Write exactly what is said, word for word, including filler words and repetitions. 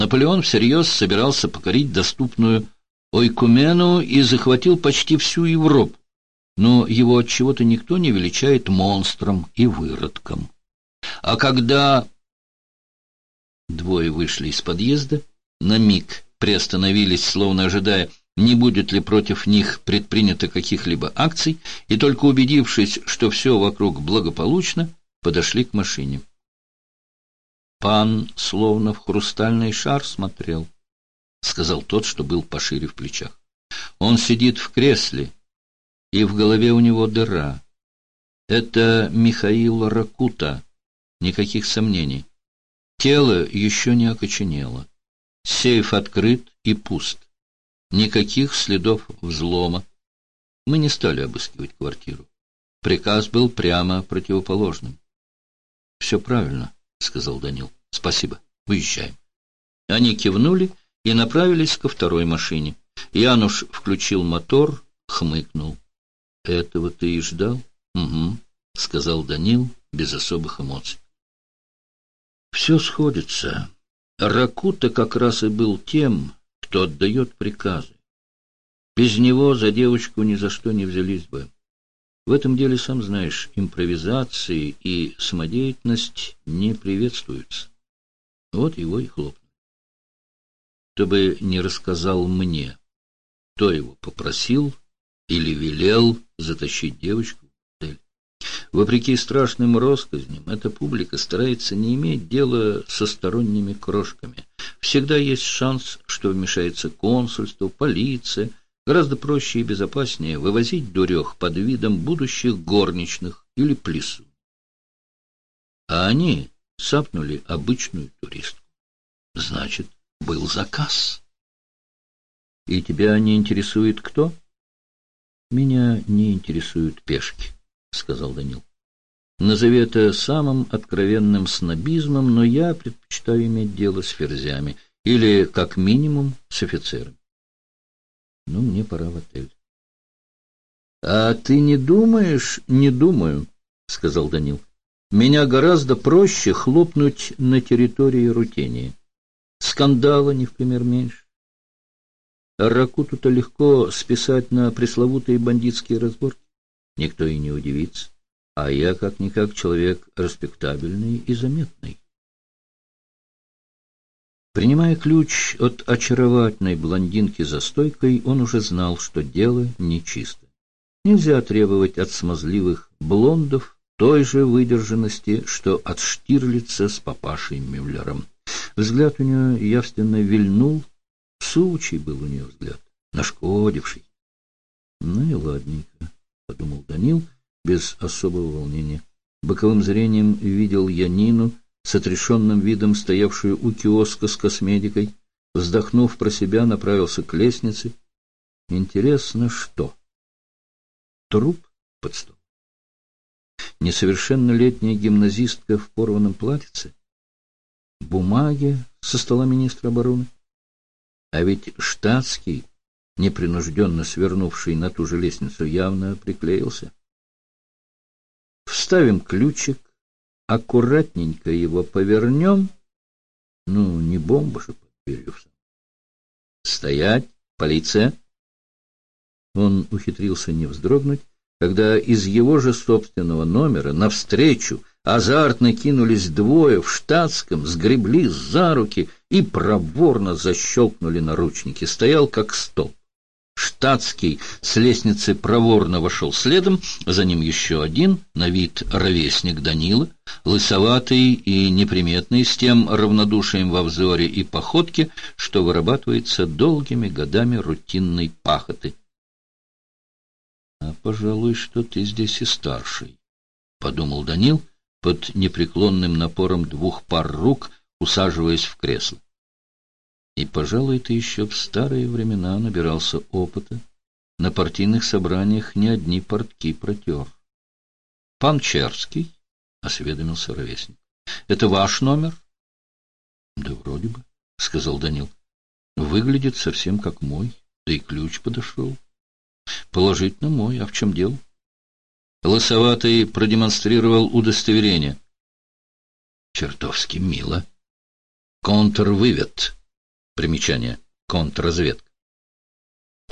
Наполеон всерьез собирался покорить доступную ойкумену и захватил почти всю Европу, но его отчего-то никто не величает монстром и выродком. А когда двое вышли из подъезда, на миг приостановились, словно ожидая, не будет ли против них предпринято каких-либо акций, и только убедившись, что все вокруг благополучно, подошли к машине. «Пан словно в хрустальный шар смотрел», — сказал тот, что был пошире в плечах. «Он сидит в кресле, и в голове у него дыра. Это Михаил Ракута, никаких сомнений. Тело еще не окоченело. Сейф открыт и пуст. Никаких следов взлома. Мы не стали обыскивать квартиру. Приказ был прямо противоположным». «Все правильно», — сказал Данил. «Спасибо. Выезжаем». Они кивнули и направились ко второй машине. Януш включил мотор, хмыкнул. «Этого ты и ждал?» «Угу», — сказал Данил без особых эмоций. «Все сходится. Ракута как раз и был тем, кто отдает приказы. Без него за девочку ни за что не взялись бы. В этом деле, сам знаешь, импровизации и самодеятельность не приветствуются. Вот его и хлопнули. Кто бы не рассказал мне, кто его попросил или велел затащить девочку в отель. Вопреки страшным россказням, эта публика старается не иметь дела со сторонними крошками. Всегда есть шанс, что вмешается консульство, полиция. Гораздо проще и безопаснее вывозить дурех под видом будущих горничных или плесу. А они сапнули обычную туристку. Значит, был заказ. И тебя не интересует кто? Меня не интересуют пешки, сказал Данил. Назови это самым откровенным снобизмом, но я предпочитаю иметь дело с ферзями или, как минимум, с офицерами. Ну, мне пора в отель. — А ты не думаешь? — Не думаю, — сказал Данил. — Меня гораздо проще хлопнуть на территории Рутении. Скандала не в пример меньше. Ракуту-то легко списать на пресловутые бандитские разборки. Никто и не удивится. А я, как-никак, человек респектабельный и заметный. Принимая ключ от очаровательной блондинки за стойкой, он уже знал, что дело нечисто. Нельзя требовать от смазливых блондов той же выдержанности, что от Штирлица с папашей Мюллером. Взгляд у нее явственно вильнул, сучий был у нее взгляд, нашкодивший. Ну и ладненько, — подумал Данил без особого волнения. Боковым зрением видел я Нину, с отрешенным видом стоявшую у киоска с косметикой. Вздохнув про себя, направился к лестнице. Интересно, что? Труп под стол? Несовершеннолетняя гимназистка в порванном платьице? Бумаги со стола министра обороны? А ведь штатский, непринужденно свернувший на ту же лестницу, явно приклеился. Вставим ключик, аккуратненько его повернем. Ну, не бомба же под дверью. Стоять! Полиция! Он ухитрился не вздрогнуть, когда из его же собственного номера навстречу азартно кинулись двое в штатском, сгребли за руки и проворно защелкнули наручники. Стоял как столб. Штатский с лестницы проворно вошел следом, за ним еще один, на вид ровесник Данила, лысоватый и неприметный, с тем равнодушием во взоре и походке, что вырабатывается долгими годами рутинной пахоты. — А, пожалуй, что ты здесь и старший, — подумал Данил под непреклонным напором двух пар рук, усаживаясь в кресло. И, пожалуй, ты еще в старые времена набирался опыта. На партийных собраниях не одни портки протер. — Пан Черский, — осведомился ровесник, — это ваш номер? — Да вроде бы, — сказал Данил. — Выглядит совсем как мой, да и ключ подошел. — Положительно мой, а в чем дело? Лысоватый продемонстрировал удостоверение. — Чертовски мило. Контрвывед. Примечание. Контрразведка.